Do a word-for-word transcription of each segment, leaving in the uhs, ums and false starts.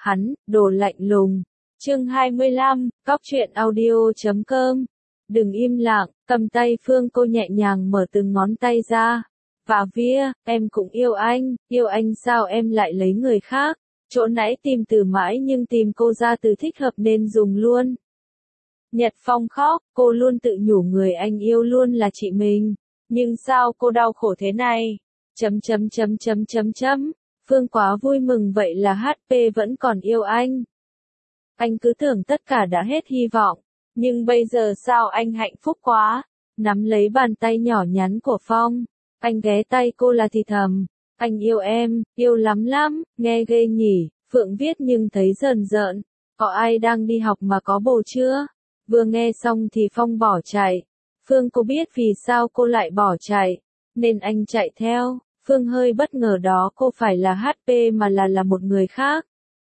hắn, đồ lạnh lùng. Chương hai mươi lăm, Cóc truyện audio chấm com. Đừng im lặng, cầm tay Phương cô nhẹ nhàng mở từng ngón tay ra. Và vía, em cũng yêu anh, yêu anh sao em lại lấy người khác. Chỗ nãy tìm từ mãi nhưng tìm cô ra từ thích hợp nên dùng luôn. Nhật Phong khóc, cô luôn tự nhủ người anh yêu luôn là chị mình. Nhưng sao cô đau khổ thế này? Chấm chấm chấm chấm chấm chấm. Phương quá vui mừng vậy là hát pê vẫn còn yêu anh. Anh cứ tưởng tất cả đã hết hy vọng. Nhưng bây giờ sao anh hạnh phúc quá. Nắm lấy bàn tay nhỏ nhắn của Phong. Anh ghé tay cô là thì thầm. Anh yêu em, yêu lắm lắm, nghe ghê nhỉ. Phượng viết nhưng thấy rờn rợn. Có ai đang đi học mà có bồ chưa? Vừa nghe xong thì Phong bỏ chạy. Phương cô biết vì sao cô lại bỏ chạy. Nên anh chạy theo. Phương hơi bất ngờ đó cô phải là hát pê mà là là một người khác.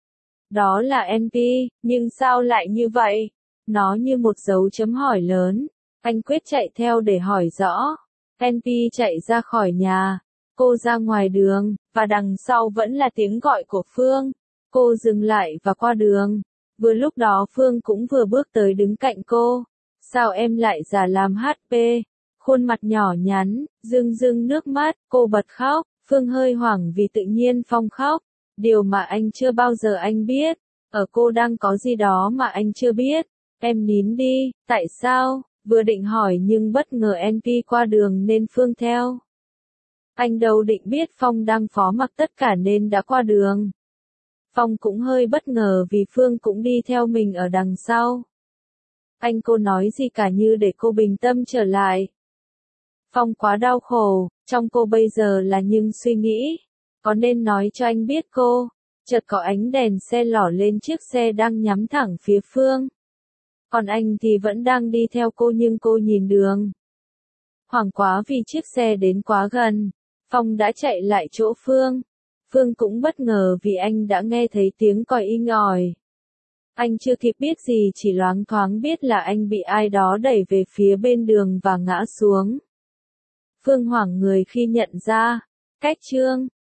Đó là en pê, nhưng sao lại như vậy? Nó như một dấu chấm hỏi lớn. Anh quyết chạy theo để hỏi rõ. en pê chạy ra khỏi nhà. Cô ra ngoài đường, và đằng sau vẫn là tiếng gọi của Phương. Cô dừng lại và qua đường. Vừa lúc đó Phương cũng vừa bước tới đứng cạnh cô. Sao em lại giả làm hát pê? Khuôn mặt nhỏ nhắn, rưng rưng nước mắt, cô bật khóc. Phương hơi hoảng vì tự nhiên Phong khóc. Điều mà anh chưa bao giờ anh biết. Ở cô đang có gì đó mà anh chưa biết. Em nín đi, tại sao? Vừa định hỏi nhưng bất ngờ en pê qua đường nên Phương theo. Anh đâu định biết Phong đang phó mặc tất cả nên đã qua đường. Phong cũng hơi bất ngờ vì Phương cũng đi theo mình ở đằng sau. Anh cô nói gì cả như để cô bình tâm trở lại. Phong quá đau khổ, trong cô bây giờ là những suy nghĩ. Có nên nói cho anh biết cô? Chợt có ánh đèn xe lỏ lên chiếc xe đang nhắm thẳng phía Phương. Còn anh thì vẫn đang đi theo cô nhưng cô nhìn đường. Hoảng quá vì chiếc xe đến quá gần. Phong đã chạy lại chỗ Phương. Phương cũng bất ngờ vì anh đã nghe thấy tiếng còi inh ỏi. Anh chưa kịp biết gì chỉ loáng thoáng biết là anh bị ai đó đẩy về phía bên đường và ngã xuống. Phương hoảng người khi nhận ra. Cách chương